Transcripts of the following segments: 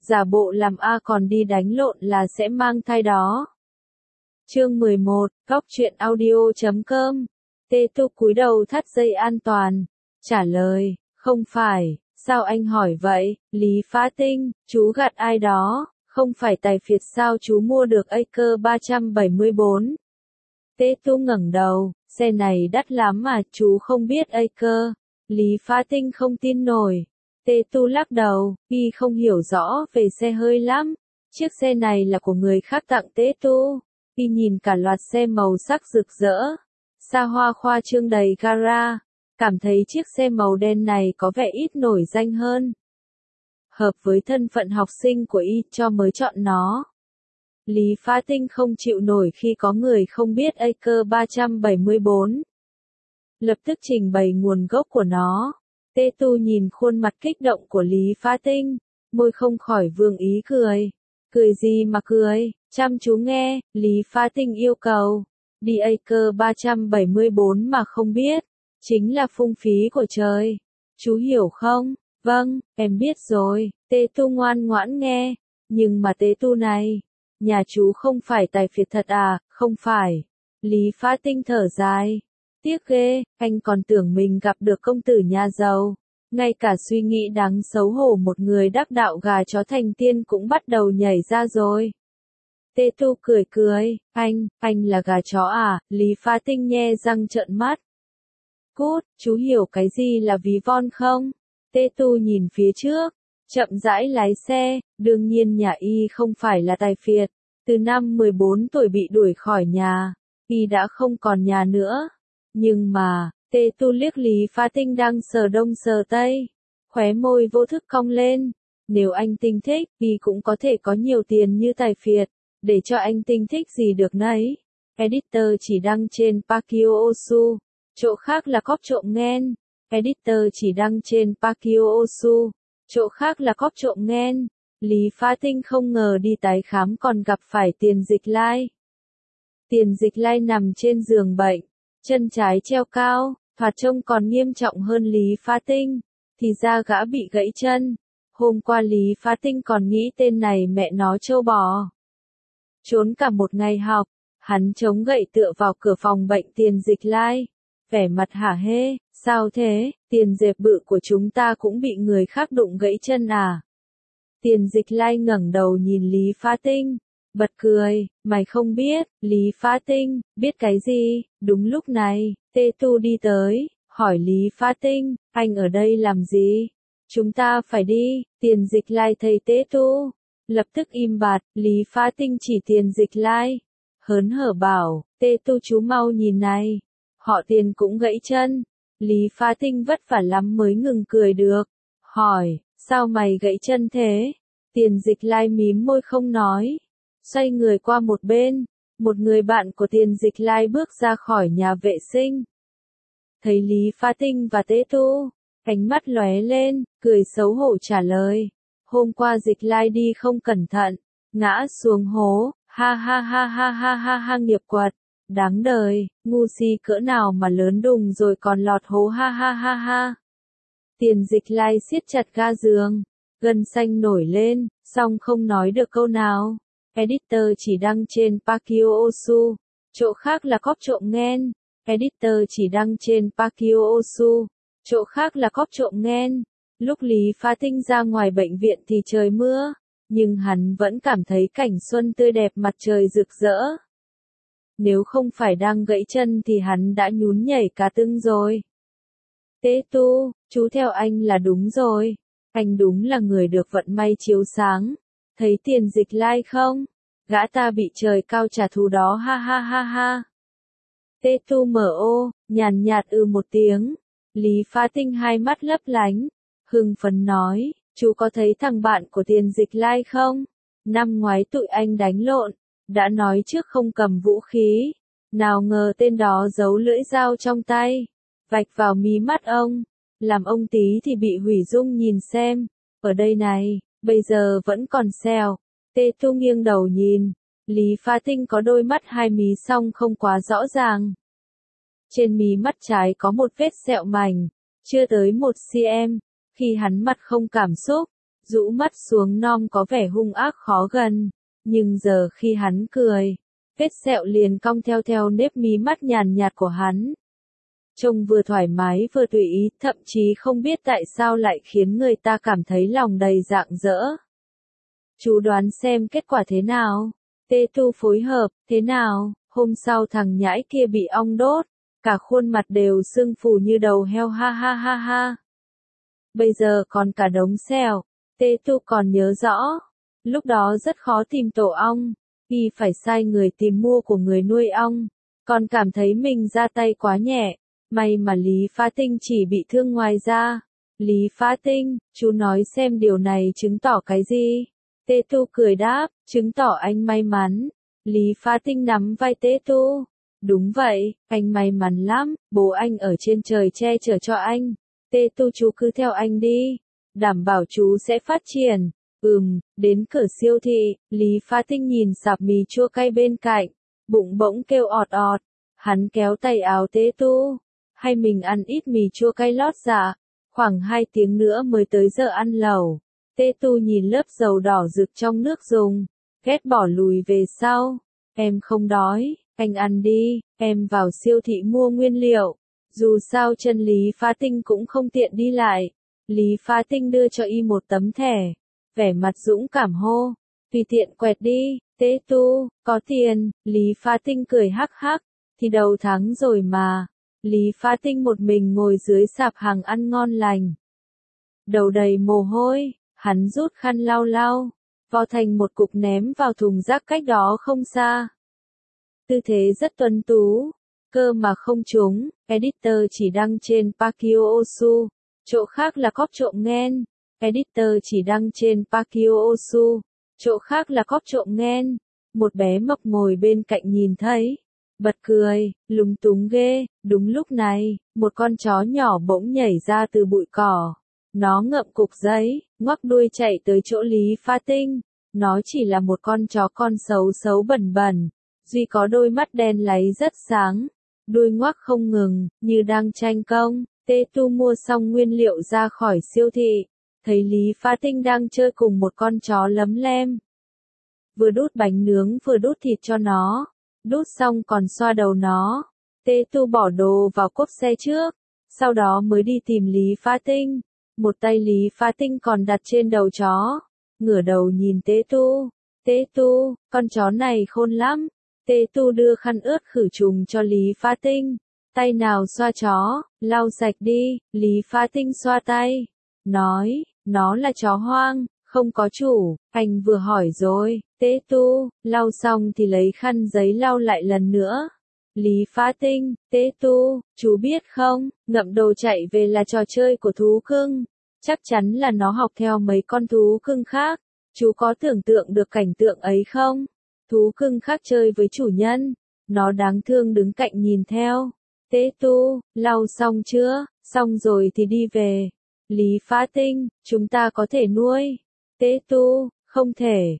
giả bộ làm A còn đi đánh lộn là sẽ mang thai đó. Chương 11, Góc truyện audio.com. Tê Tu cúi đầu thắt dây an toàn, trả lời, không phải, sao anh hỏi vậy, Lý Phá Tinh, chú gạt ai đó, không phải tài phiệt sao chú mua được Acre 374. Tê Tu ngẩng đầu, xe này đắt lắm mà chú không biết Acre. Lý Phá Tinh không tin nổi. Tê Tu lắc đầu, y không hiểu rõ về xe hơi lắm. Chiếc xe này là của người khác tặng Tê Tu. Y nhìn cả loạt xe màu sắc rực rỡ, xa hoa khoa trương đầy gara, cảm thấy chiếc xe màu đen này có vẻ ít nổi danh hơn. Hợp với thân phận học sinh của y cho mới chọn nó. Lý Phá Tinh không chịu nổi khi có người không biết Acre 374. Lập tức trình bày nguồn gốc của nó. Tê Tu nhìn khuôn mặt kích động của Lý Phá Tinh, môi không khỏi vương ý cười. Cười gì mà cười, chăm chú nghe, Lý Phá Tinh yêu cầu. Đi Acre 374 mà không biết, chính là phung phí của trời. Chú hiểu không? Vâng, em biết rồi. Tê Tu ngoan ngoãn nghe. Nhưng mà Tê Tu này, nhà chú không phải tài phiệt thật à? Không phải. Lý Phá Tinh thở dài. Tiếc ghê, anh còn tưởng mình gặp được công tử nhà giàu. Ngay cả suy nghĩ đáng xấu hổ một người đắc đạo gà chó thành tiên cũng bắt đầu nhảy ra rồi. Tê Tu cười cười, anh là gà chó à? Lý Phá Tinh nhe răng trợn mắt. Cút, chú hiểu cái gì là ví von không? Tê Tu nhìn phía trước, chậm rãi lái xe, đương nhiên nhà y không phải là tài phiệt. Từ năm 14 tuổi bị đuổi khỏi nhà, y đã không còn nhà nữa. Nhưng mà, Tê Tu liếc Lý Phá Tinh đang sờ đông sờ tây, khóe môi vô thức cong lên. Nếu anh Tinh thích, y cũng có thể có nhiều tiền như tài phiệt, để cho anh Tinh thích gì được nấy. Editor chỉ đăng trên Pakio Osu, chỗ khác là cóp trộm nghen. Editor chỉ đăng trên Pakio Osu, chỗ khác là cóp trộm nghen. Lý Phá Tinh không ngờ đi tái khám còn gặp phải Tiền Dịch Lai. Tiền Dịch Lai nằm trên giường bệnh, chân trái treo cao, thoạt trông còn nghiêm trọng hơn Lý Phá Tinh, thì ra gã bị gãy chân. Hôm qua Lý Phá Tinh còn nghĩ tên này mẹ nó trâu bò. Trốn cả một ngày học, hắn chống gậy tựa vào cửa phòng bệnh Tiền Dịch Lai, vẻ mặt hả hê, sao thế, Tiền dẹp bự của chúng ta cũng bị người khác đụng gãy chân à? Tiền Dịch Lai ngẩng đầu nhìn Lý Phá Tinh, bật cười, mày không biết. Lý Phá Tinh, biết cái gì? Đúng lúc này, Tê Tu đi tới, hỏi Lý Phá Tinh, anh ở đây làm gì? Chúng ta phải đi. Tiền Dịch Lai thấy Tê Tu, lập tức im bặt. Lý Phá Tinh chỉ Tiền Dịch Lai, hớn hở bảo, Tê Tu chú mau nhìn này, họ Tiền cũng gãy chân. Lý Phá Tinh vất vả lắm mới ngừng cười được, hỏi, sao mày gãy chân thế? Tiền Dịch Lai mím môi không nói, xoay người qua một bên. Một người bạn của Tiền Dịch Lai bước ra khỏi nhà vệ sinh, thấy Lý Phá Tinh và Tê Tu, ánh mắt lóe lên, cười xấu hổ trả lời, hôm qua Dịch Lai đi không cẩn thận, ngã xuống hố, ha ha ha ha ha ha ha, nghiệp quật, đáng đời, ngu si cỡ nào mà lớn đùng rồi còn lọt hố, ha ha ha ha. Tiền Dịch Lai siết chặt ga giường, gân xanh nổi lên, song không nói được câu nào. Editor chỉ đăng trên Pakio Osu, chỗ khác là cóp trộm nghen. Editor chỉ đăng trên Pakio Osu, chỗ khác là cóp trộm nghen. Lúc Lý Phá Tinh ra ngoài bệnh viện thì trời mưa, nhưng hắn vẫn cảm thấy cảnh xuân tươi đẹp, mặt trời rực rỡ. Nếu không phải đang gãy chân thì hắn đã nhún nhảy cả tưng rồi. Tê Tu, chú theo anh là đúng rồi. Anh đúng là người được vận may chiếu sáng. Thấy Tiền Dịch Lai không? Gã ta bị trời cao trả thù đó, ha ha ha ha. Tê Tu mở ô, nhàn nhạt một tiếng. Lý Phá Tinh hai mắt lấp lánh, hưng phấn nói, chú có thấy thằng bạn của Tiền Dịch Lai không? Năm ngoái tụi anh đánh lộn, đã nói trước không cầm vũ khí, nào ngờ tên đó giấu lưỡi dao trong tay, vạch vào mí mắt ông, làm ông tí thì bị hủy dung. Nhìn xem, ở đây này, bây giờ vẫn còn sẹo. Tê Tu nghiêng đầu nhìn, Lý Phá Tinh có đôi mắt hai mí song không quá rõ ràng. Trên mí mắt trái có một vết sẹo mảnh, chưa tới 1 cm. Khi hắn mặt không cảm xúc, rũ mắt xuống non có vẻ hung ác khó gần, nhưng giờ khi hắn cười, vết sẹo liền cong theo nếp mí mắt nhàn nhạt của hắn. Trông vừa thoải mái vừa tùy ý, thậm chí không biết tại sao lại khiến người ta cảm thấy lòng đầy rạng rỡ. Chú đoán xem kết quả thế nào? Tê Tu phối hợp, thế nào? Hôm sau thằng nhãi kia bị ong đốt, cả khuôn mặt đều sưng phù như đầu heo ha ha ha ha. Bây giờ còn cả đống sẹo, Tê Tu còn nhớ rõ. Lúc đó rất khó tìm tổ ong, y phải sai người tìm mua của người nuôi ong, còn cảm thấy mình ra tay quá nhẹ. May mà Lý Phá Tinh chỉ bị thương ngoài da. Lý Phá Tinh, chú nói xem điều này chứng tỏ cái gì? Tê Tu cười đáp, chứng tỏ anh may mắn. Lý Phá Tinh nắm vai Tê Tu. Đúng vậy, anh may mắn lắm, bố anh ở trên trời che chở cho anh. Tê Tu chú cứ theo anh đi, đảm bảo chú sẽ phát triển. Đến cửa siêu thị, Lý Phá Tinh nhìn sạp mì chua cay bên cạnh, bụng bỗng kêu ọt ọt. Hắn kéo tay áo Tê Tu. Hay mình ăn ít mì chua cay lót dạ, khoảng 2 tiếng nữa mới tới giờ ăn lẩu. Tê Tu nhìn lớp dầu đỏ rực trong nước dùng, ghét bỏ lùi về sau. Em không đói, anh ăn đi, em vào siêu thị mua nguyên liệu. Dù sao chân Lý Phá Tinh cũng không tiện đi lại. Lý Phá Tinh đưa cho y một tấm thẻ, vẻ mặt dũng cảm hô, tùy tiện quẹt đi. Tê Tu, có tiền. Lý Phá Tinh cười hắc hắc, thì đầu tháng rồi mà. Lý Phá Tinh một mình ngồi dưới sạp hàng ăn ngon lành. Đầu đầy mồ hôi, hắn rút khăn lau lau, vò thành một cục ném vào thùng rác cách đó không xa. Tư thế rất tuấn tú, cơ mà không trúng, editor chỉ đăng trên Pakio Osu, chỗ khác là cóp trộm nghen. Editor chỉ đăng trên Pakio Osu, chỗ khác là cóp trộm nghen. Một bé mập ngồi bên cạnh nhìn thấy, bật cười, lúng túng ghê. Đúng lúc này, một con chó nhỏ bỗng nhảy ra từ bụi cỏ. Nó ngậm cục giấy, ngoắc đuôi chạy tới chỗ Lý Phá Tinh. Nó chỉ là một con chó con xấu bẩn bẩn, duy có đôi mắt đen láy rất sáng, đuôi ngoắc không ngừng, như đang tranh công. Tê Tu mua xong nguyên liệu ra khỏi siêu thị, thấy Lý Phá Tinh đang chơi cùng một con chó lấm lem. Vừa đút bánh nướng vừa đút thịt cho nó. Đút xong còn xoa đầu nó. Tê Tu bỏ đồ vào cốp xe trước, sau đó mới đi tìm Lý Phá Tinh. Một tay Lý Phá Tinh còn đặt trên đầu chó, ngửa đầu nhìn Tê Tu. Tê Tu, con chó này khôn lắm. Tê Tu đưa khăn ướt khử trùng cho Lý Phá Tinh. Tay nào xoa chó, lau sạch đi. Lý Phá Tinh xoa tay, nói, nó là chó hoang, không có chủ. Anh vừa hỏi rồi. Tê Tu, lau xong thì lấy khăn giấy lau lại lần nữa. Lý Phá Tinh, Tê Tu, chú biết không, ngậm đồ chạy về là trò chơi của thú cưng. Chắc chắn là nó học theo mấy con thú cưng khác. Chú có tưởng tượng được cảnh tượng ấy không? Thú cưng khác chơi với chủ nhân, nó đáng thương đứng cạnh nhìn theo. Tê Tu, lau xong chưa? Xong rồi thì đi về. Lý Phá Tinh, chúng ta có thể nuôi. Tê Tu, không thể.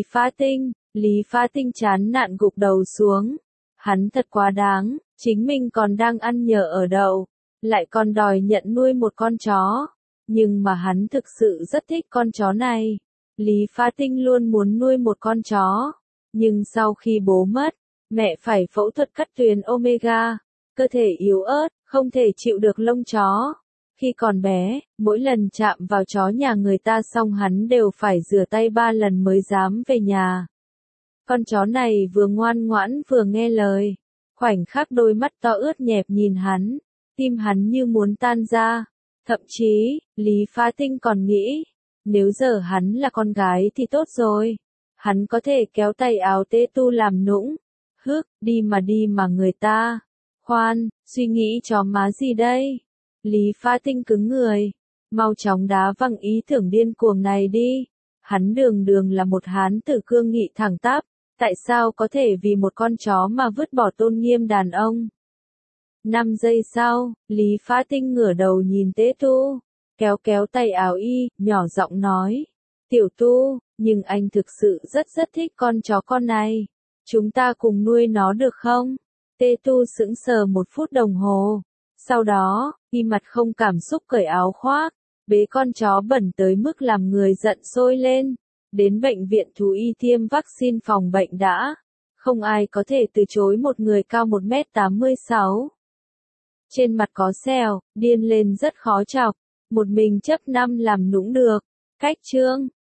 Lý Phá Tinh chán nản gục đầu xuống. Hắn thật quá đáng, chính mình còn đang ăn nhờ ở đậu, lại còn đòi nhận nuôi một con chó. Nhưng mà hắn thực sự rất thích con chó này. Lý Phá Tinh luôn muốn nuôi một con chó. Nhưng sau khi bố mất, mẹ phải phẫu thuật cắt tuyền omega. Cơ thể yếu ớt, không thể chịu được lông chó. Khi còn bé, mỗi lần chạm vào chó nhà người ta xong hắn đều phải rửa tay 3 lần mới dám về nhà. Con chó này vừa ngoan ngoãn vừa nghe lời. Khoảnh khắc đôi mắt to ướt nhẹp nhìn hắn, tim hắn như muốn tan ra. Thậm chí, Lý Phá Tinh còn nghĩ, nếu giờ hắn là con gái thì tốt rồi. Hắn có thể kéo tay áo Tê Tu làm nũng. Đi mà người ta. Khoan, suy nghĩ chó má gì đây? Lý Phá Tinh cứng người. Mau chóng đá văng ý tưởng điên cuồng này đi. Hắn đường là một hán tử cương nghị thẳng tắp. Tại sao có thể vì một con chó mà vứt bỏ tôn nghiêm đàn ông? 5 giây sau, Lý Phá Tinh ngửa đầu nhìn Tê Tu, kéo tay áo y, nhỏ giọng nói. Tiểu Tu, nhưng anh thực sự rất thích con chó con này. Chúng ta cùng nuôi nó được không? Tê Tu sững sờ 1 phút đồng hồ. Sau đó, y mặt không cảm xúc cởi áo khoác, Bế con chó bẩn tới mức làm người giận sôi lên. Đến bệnh viện thú y tiêm vaccine phòng bệnh đã. Không ai có thể từ chối một người cao 1m86. Trên mặt có sẹo, điên lên rất khó chọc. Một mình chấp năm làm nũng được. Cách chương